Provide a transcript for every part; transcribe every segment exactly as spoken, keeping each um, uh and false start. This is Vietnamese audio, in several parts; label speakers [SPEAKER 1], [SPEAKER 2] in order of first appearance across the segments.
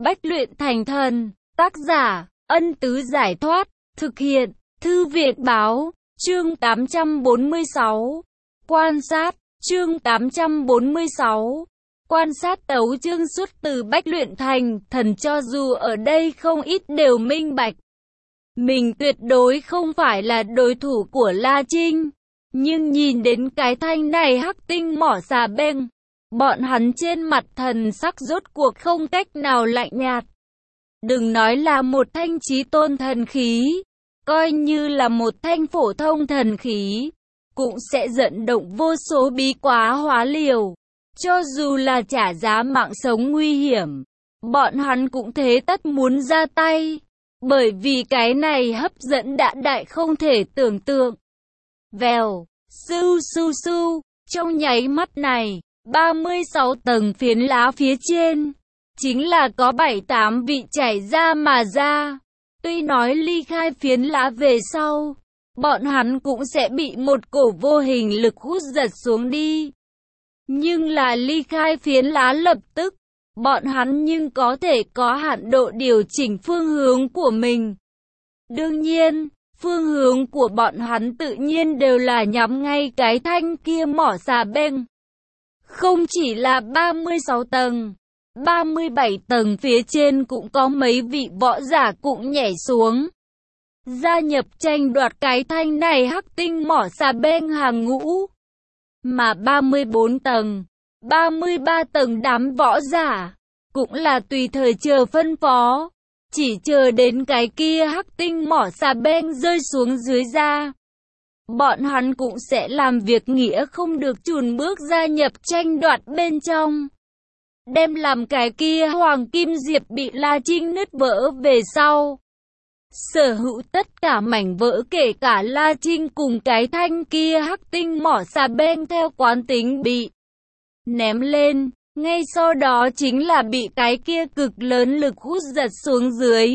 [SPEAKER 1] Bách luyện thành thần. Tác giả, Ân Tứ Giải Thoát. Thực hiện, Thư viện Báo. Chương tám trăm bốn mươi sáu. Quan sát. Chương tám trăm bốn mươi sáu. Quan sát tấu chương xuất từ Bách luyện thành thần, cho dù ở đây không ít đều minh bạch. Mình tuyệt đối không phải là đối thủ của La Trinh. Nhưng nhìn đến cái thanh này hắc tinh mỏ xà beng, bọn hắn trên mặt thần sắc rốt cuộc không cách nào lạnh nhạt. Đừng nói là một thanh chí tôn thần khí, coi như là một thanh phổ thông thần khí, cũng sẽ dẫn động vô số bí quá hóa liều. Cho dù là trả giá mạng sống nguy hiểm, bọn hắn cũng thế tất muốn ra tay. Bởi vì cái này hấp dẫn đã đại không thể tưởng tượng. Vèo, su su su, trong nháy mắt này, ba mươi sáu tầng phiến lá phía trên, chính là có bảy tám vị chảy ra mà ra. Tuy nói ly khai phiến lá về sau, bọn hắn cũng sẽ bị một cổ vô hình lực hút giật xuống đi. Nhưng là ly khai phiến lá lập tức, bọn hắn nhưng có thể có hạn độ điều chỉnh phương hướng của mình. Đương nhiên, phương hướng của bọn hắn tự nhiên đều là nhắm ngay cái thanh kia mỏ xà beng. Không chỉ là ba mươi sáu tầng, ba mươi bảy tầng phía trên cũng có mấy vị võ giả cũng nhảy xuống, gia nhập tranh đoạt cái thanh này hắc tinh mỏ xà beng hàng ngũ. Mà ba mươi bốn tầng, ba mươi ba tầng đám võ giả cũng là tùy thời chờ phân phó, chỉ chờ đến cái kia hắc tinh mỏ xà beng rơi xuống dưới ra. Bọn hắn cũng sẽ làm việc nghĩa không được chùn bước gia nhập tranh đoạt bên trong. Đem làm cái kia hoàng kim diệp bị La Trinh nứt vỡ về sau, sở hữu tất cả mảnh vỡ kể cả La Trinh cùng cái thanh kia hắc tinh mỏ xà beng theo quán tính bị ném lên. Ngay sau đó chính là bị cái kia cực lớn lực hút giật xuống dưới.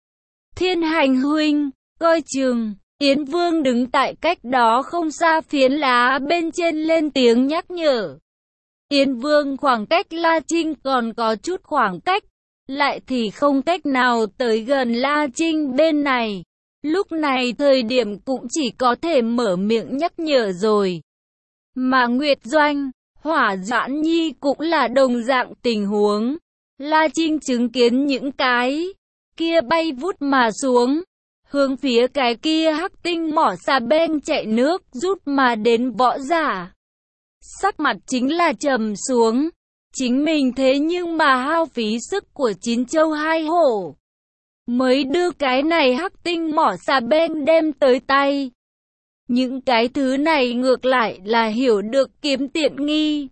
[SPEAKER 1] Thiên Hành huynh, coi chừng. Yến Vương đứng tại cách đó không xa phiến lá bên trên lên tiếng nhắc nhở. Yến Vương khoảng cách La Trinh còn có chút khoảng cách, lại thì không cách nào tới gần La Trinh bên này. Lúc này thời điểm cũng chỉ có thể mở miệng nhắc nhở rồi. Mà Nguyệt Doanh, Hỏa Doãn Nhi cũng là đồng dạng tình huống. La Trinh chứng kiến những cái kia bay vút mà xuống, hướng phía cái kia hắc tinh mỏ xà beng chạy nước rút mà đến võ giả. Sắc mặt chính là trầm xuống. Chính mình thế nhưng mà hao phí sức của chín châu hai hổ, mới đưa cái này hắc tinh mỏ xà beng đem tới tay. Những cái thứ này ngược lại là hiểu được kiếm tiện nghi.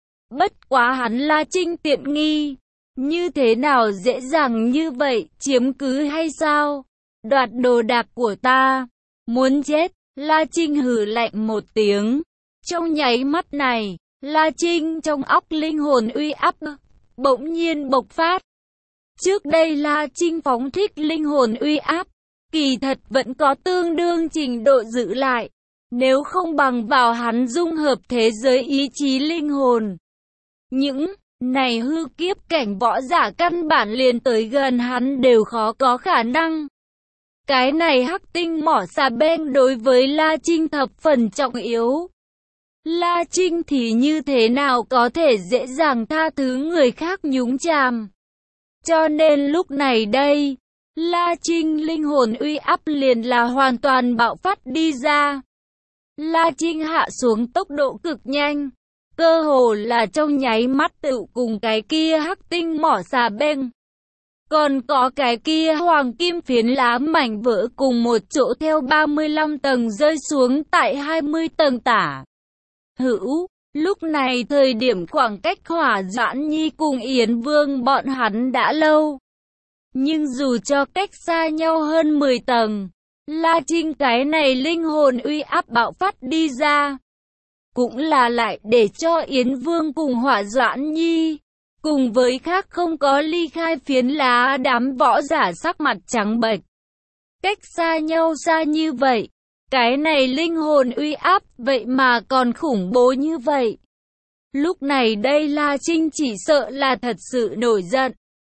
[SPEAKER 1] Bất quá hắn La Trinh tiện nghi, như thế nào dễ dàng như vậy chiếm cứ hay sao? Đoạt đồ đạc của ta, muốn chết. La Trinh hừ lạnh một tiếng. Trong nháy mắt này, La Trinh trong óc linh hồn uy áp bỗng nhiên bộc phát. Trước đây La Trinh phóng thích linh hồn uy áp, kỳ thật vẫn có tương đương trình độ giữ lại. Nếu không bằng vào hắn dung hợp thế giới ý chí linh hồn, những này hư kiếp cảnh võ giả căn bản liền tới gần hắn đều khó có khả năng. Cái này hắc tinh mỏ xà beng đối với La Trinh thập phần trọng yếu. La Trinh thì như thế nào có thể dễ dàng tha thứ người khác nhúng chàm. Cho nên lúc này đây, La Trinh linh hồn uy áp liền là hoàn toàn bạo phát đi ra. La Trinh hạ xuống tốc độ cực nhanh, cơ hồ là trong nháy mắt tự cùng cái kia hắc tinh mỏ xà beng, còn có cái kia hoàng kim phiến lá mảnh vỡ cùng một chỗ theo ba mươi lăm tầng rơi xuống tại hai mươi tầng tả hữu. Lúc này thời điểm khoảng cách Hỏa Doãn Nhi cùng Yến Vương bọn hắn đã lâu, nhưng dù cho cách xa nhau hơn mười tầng, La Trinh cái này linh hồn uy áp bạo phát đi ra, cũng là lại để cho Yến Vương cùng Hỏa Doãn Nhi, cùng với khác không có ly khai phiến lá đám võ giả sắc mặt trắng bệch. Cách xa nhau xa như vậy, cái này linh hồn uy áp vậy mà còn khủng bố như vậy. Lúc này đây La Trinh chỉ sợ là thật sự nổi giận.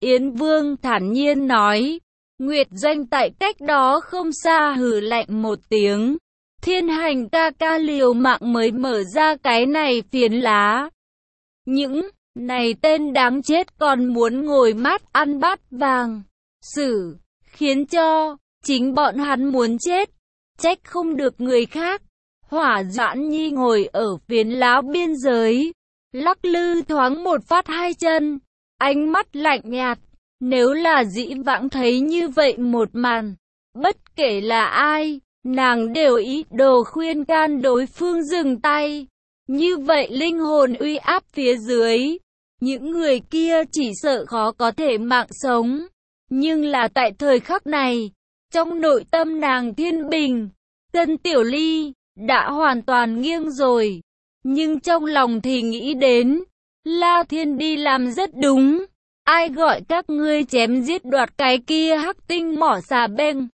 [SPEAKER 1] Yến Vương thản nhiên nói. Nguyệt Doanh tại cách đó không xa hừ lạnh một tiếng. Thiên Hành ca ca liều mạng mới mở ra cái này phiến lá. Những này tên đáng chết còn muốn ngồi mát ăn bát vàng. Xử, khiến cho chính bọn hắn muốn chết. Trách không được người khác. Hỏa Doãn Nhi ngồi ở phiến lá biên giới. Lắc lư thoáng một phát hai chân. Ánh mắt lạnh nhạt. Nếu là dĩ vãng thấy như vậy một màn. Bất kể là ai, nàng đều ý đồ khuyên can đối phương dừng tay. Như vậy linh hồn uy áp phía dưới. Những người kia chỉ sợ khó có thể mạng sống. Nhưng là tại thời khắc này, trong nội tâm nàng thiên bình, Tân Tiểu Ly đã hoàn toàn nghiêng rồi. Nhưng trong lòng thì nghĩ đến, La Thiên đi làm rất đúng. Ai gọi các ngươi chém giết đoạt cái kia hắc tinh mỏ xà beng?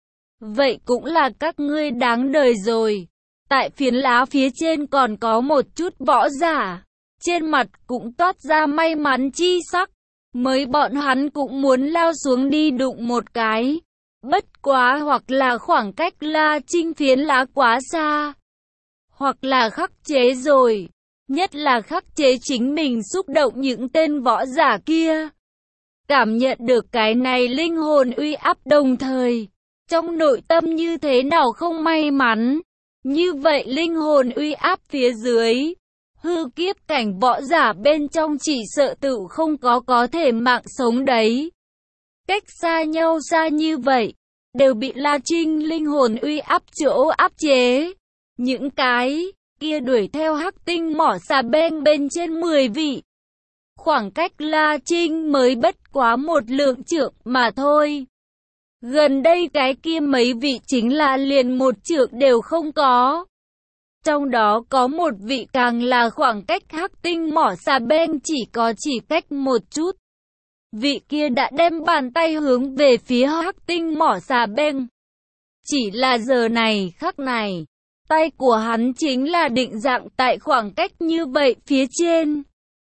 [SPEAKER 1] Vậy cũng là các ngươi đáng đời rồi. Tại phiến lá phía trên còn có một chút võ giả. Trên mặt cũng toát ra may mắn chi sắc. Mới bọn hắn cũng muốn lao xuống đi đụng một cái. Bất quá hoặc là khoảng cách La Trinh phiến lá quá xa. Hoặc là khắc chế rồi. Nhất là khắc chế chính mình xúc động những tên võ giả kia. Cảm nhận được cái này linh hồn uy áp đồng thời. Trong nội tâm như thế nào không may mắn. Như vậy linh hồn uy áp phía dưới. Hư kiếp cảnh võ giả bên trong chỉ sợ tự không có có thể mạng sống đấy. Cách xa nhau xa như vậy. Đều bị La Trinh linh hồn uy áp chỗ áp chế. Những cái kia đuổi theo hắc tinh mỏ xà beng bên trên mười vị. Khoảng cách La Trinh mới bất quá một lượng trượng mà thôi. Gần đây cái kia mấy vị chính là liền một trượng đều không có. Trong đó có một vị càng là khoảng cách hắc tinh mỏ xà beng chỉ có chỉ cách một chút. Vị kia đã đem bàn tay hướng về phía hắc tinh mỏ xà beng. Chỉ là giờ này khắc này, tay của hắn chính là định dạng tại khoảng cách như vậy phía trên.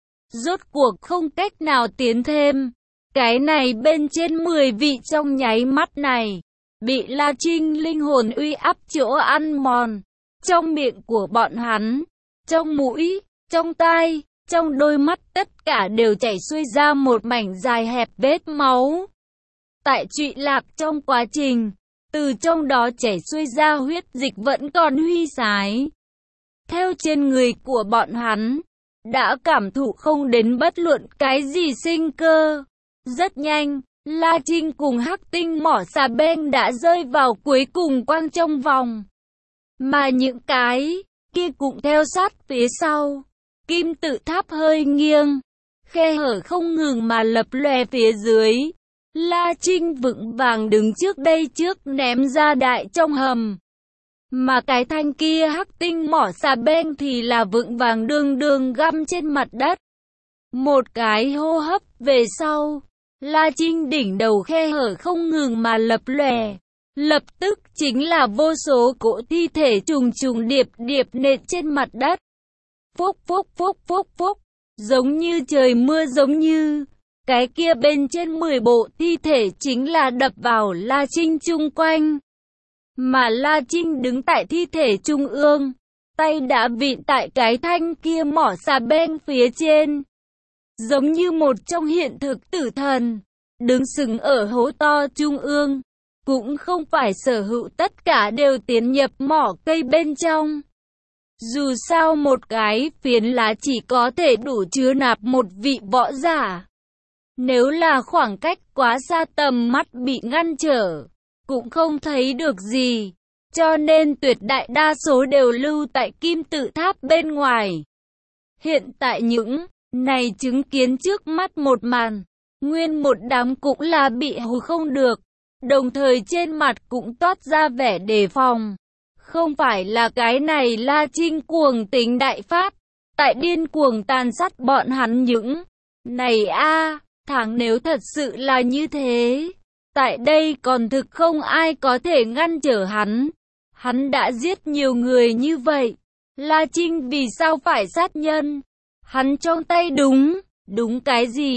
[SPEAKER 1] Rốt cuộc không cách nào tiến thêm. Cái này bên trên mười vị trong nháy mắt này, bị La Trinh linh hồn uy áp chỗ ăn mòn. Trong miệng của bọn hắn, trong mũi, trong tai, trong đôi mắt tất cả đều chảy xuôi ra một mảnh dài hẹp vết máu. Tại trụy lạc trong quá trình, từ trong đó chảy xuôi ra huyết dịch vẫn còn huy sái. Theo trên người của bọn hắn, đã cảm thụ không đến bất luận cái gì sinh cơ. Rất nhanh, La Trinh cùng hắc tinh mỏ xà beng đã rơi vào cuối cùng quang trong vòng. Mà những cái kia cũng theo sát phía sau. Kim tự tháp hơi nghiêng, khe hở không ngừng mà lập lòe phía dưới. La Trinh vững vàng đứng trước đây trước ném ra đại trong hầm. Mà cái thanh kia hắc tinh mỏ xà beng thì là vững vàng đương đương găm trên mặt đất. Một cái hô hấp về sau, La Trinh đỉnh đầu khe hở không ngừng mà lập lòe. Lập tức chính là vô số cỗ thi thể trùng trùng điệp điệp nện trên mặt đất. Phúc phúc phúc phúc phúc, giống như trời mưa giống như. Cái kia bên trên mười bộ thi thể chính là đập vào La Trinh chung quanh. Mà La Trinh đứng tại thi thể trung ương, tay đã vịn tại cái thanh kia mỏ xà beng phía trên. Giống như một trong hiện thực tử thần, đứng sừng ở hố to trung ương. Cũng không phải sở hữu tất cả đều tiến nhập mỏ cây bên trong. Dù sao một cái phiến lá chỉ có thể đủ chứa nạp một vị võ giả. Nếu là khoảng cách quá xa tầm mắt bị ngăn trở, cũng không thấy được gì. Cho nên tuyệt đại đa số đều lưu tại kim tự tháp bên ngoài. Hiện tại những này chứng kiến trước mắt một màn, nguyên một đám cũng là bị hù không được. Đồng thời trên mặt cũng toát ra vẻ đề phòng. Không phải là cái này La Trinh cuồng tính đại phát, tại điên cuồng tàn sát bọn hắn những này a à, thằng nếu thật sự là như thế, tại đây còn thực không ai có thể ngăn trở hắn. Hắn đã giết nhiều người như vậy, La Trinh vì sao phải sát nhân? Hắn trong tay đúng, đúng cái gì?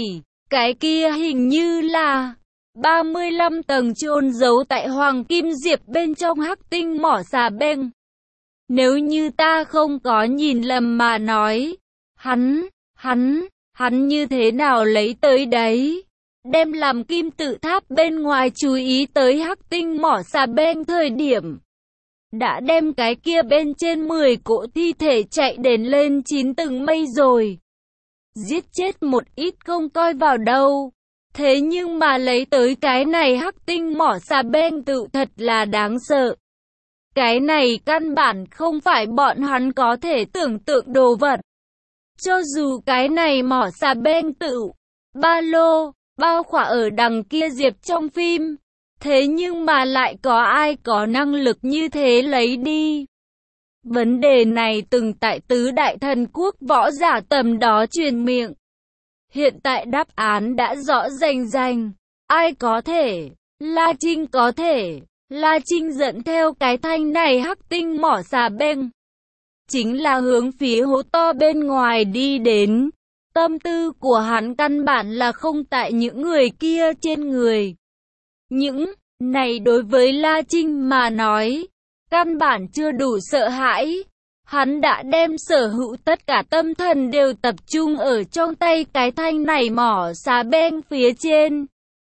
[SPEAKER 1] Cái kia hình như là ba mươi lăm tầng chôn giấu tại Hoàng Kim Diệp bên trong hắc tinh mỏ xà beng. Nếu như ta không có nhìn lầm mà nói, hắn, hắn, hắn như thế nào lấy tới đấy? Đem làm kim tự tháp bên ngoài chú ý tới hắc tinh mỏ xà beng thời điểm. Đã đem cái kia bên trên mười cỗ thi thể chạy đến lên chín tầng mây rồi. Giết chết một ít không coi vào đâu. Thế nhưng mà lấy tới cái này hắc tinh mỏ xà beng tự thật là đáng sợ. Cái này căn bản không phải bọn hắn có thể tưởng tượng đồ vật. Cho dù cái này mỏ xà beng tự, ba lô, bao khỏa ở đằng kia Diệp trong phim. Thế nhưng mà lại có ai có năng lực như thế lấy đi. Vấn đề này từng tại tứ đại thần quốc võ giả tầm đó truyền miệng. Hiện tại đáp án đã rõ rành rành. Ai có thể? La Trinh có thể. La Trinh dẫn theo cái thanh này hắc tinh mỏ xà beng. Chính là hướng phía hố to bên ngoài đi đến. Tâm tư của hắn căn bản là không tại những người kia trên người. Những này đối với La Trinh mà nói, căn bản chưa đủ sợ hãi. Hắn đã đem sở hữu tất cả tâm thần đều tập trung ở trong tay cái thanh này mỏ xà beng phía trên.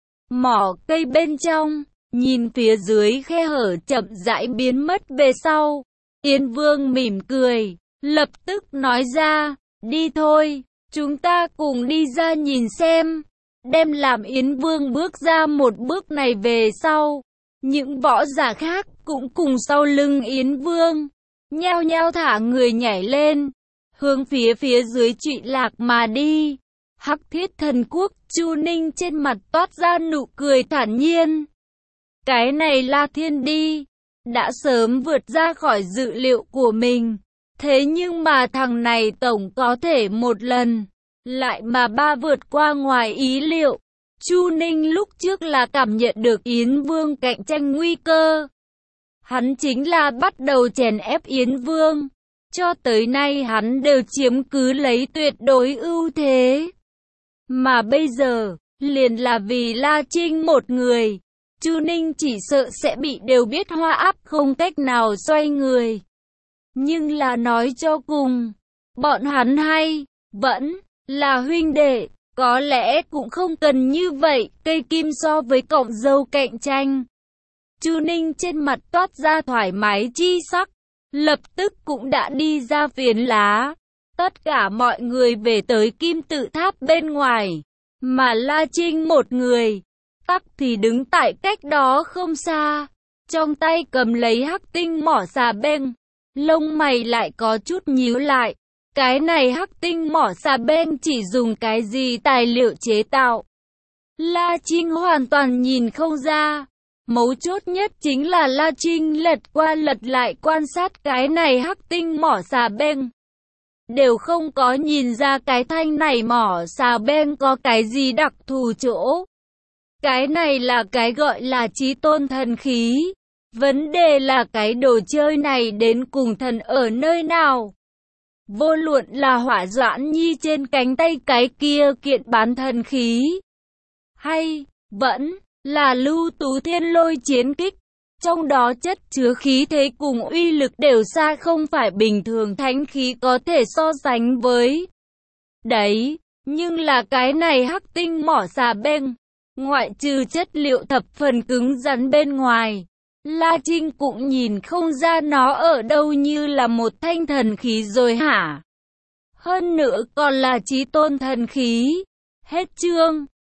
[SPEAKER 1] Mỏ cây bên trong, nhìn phía dưới khe hở chậm rãi biến mất về sau. Yến Vương mỉm cười, lập tức nói ra, đi thôi, chúng ta cùng đi ra nhìn xem. Đem làm Yến Vương bước ra một bước này về sau. Những võ giả khác cũng cùng sau lưng Yến Vương. Nhao nhao thả người nhảy lên. Hướng phía phía dưới Trụy Lạc mà đi. Hắc Thiết Thần Quốc, Chu Ninh trên mặt toát ra nụ cười thản nhiên. Cái này La Thiên đi. Đã sớm vượt ra khỏi dự liệu của mình. Thế nhưng mà thằng này tổng có thể một lần. Lại mà ba vượt qua ngoài ý liệu. Chu Ninh lúc trước là cảm nhận được Yến Vương cạnh tranh nguy cơ. Hắn chính là bắt đầu chèn ép Yến Vương. Cho tới nay hắn đều chiếm cứ lấy tuyệt đối ưu thế. Mà bây giờ, liền là vì La Trinh một người. Chu Ninh chỉ sợ sẽ bị đều biết hoa áp không cách nào xoay người. Nhưng là nói cho cùng, bọn hắn hay, vẫn là huynh đệ, có lẽ cũng không cần như vậy, cây kim so với cọng dâu cạnh tranh. Chu Ninh trên mặt toát ra thoải mái chi sắc, lập tức cũng đã đi ra phiến lá. Tất cả mọi người về tới kim tự tháp bên ngoài, mà La Trinh một người, tắc thì đứng tại cách đó không xa, trong tay cầm lấy hắc tinh mỏ xà beng, lông mày lại có chút nhíu lại. Cái này hắc tinh mỏ xà beng chỉ dùng cái gì tài liệu chế tạo? La Trinh hoàn toàn nhìn không ra. Mấu chốt nhất chính là La Trinh lật qua lật lại quan sát cái này hắc tinh mỏ xà beng. Đều không có nhìn ra cái thanh này mỏ xà beng có cái gì đặc thù chỗ. Cái này là cái gọi là chí tôn thần khí. Vấn đề là cái đồ chơi này đến cùng thần ở nơi nào? Vô luận là Hỏa Doãn Nhi trên cánh tay cái kia kiện bán thần khí, hay vẫn là Lưu Tú Thiên lôi chiến kích, trong đó chất chứa khí thế cùng uy lực đều xa không phải bình thường thánh khí có thể so sánh với. Đấy, nhưng là cái này hắc tinh mỏ xà beng, ngoại trừ chất liệu thập phần cứng rắn bên ngoài, La Trinh cũng nhìn không ra nó ở đâu như là một thanh thần khí rồi hả? Hơn nữa còn là chí tôn thần khí. Hết chương.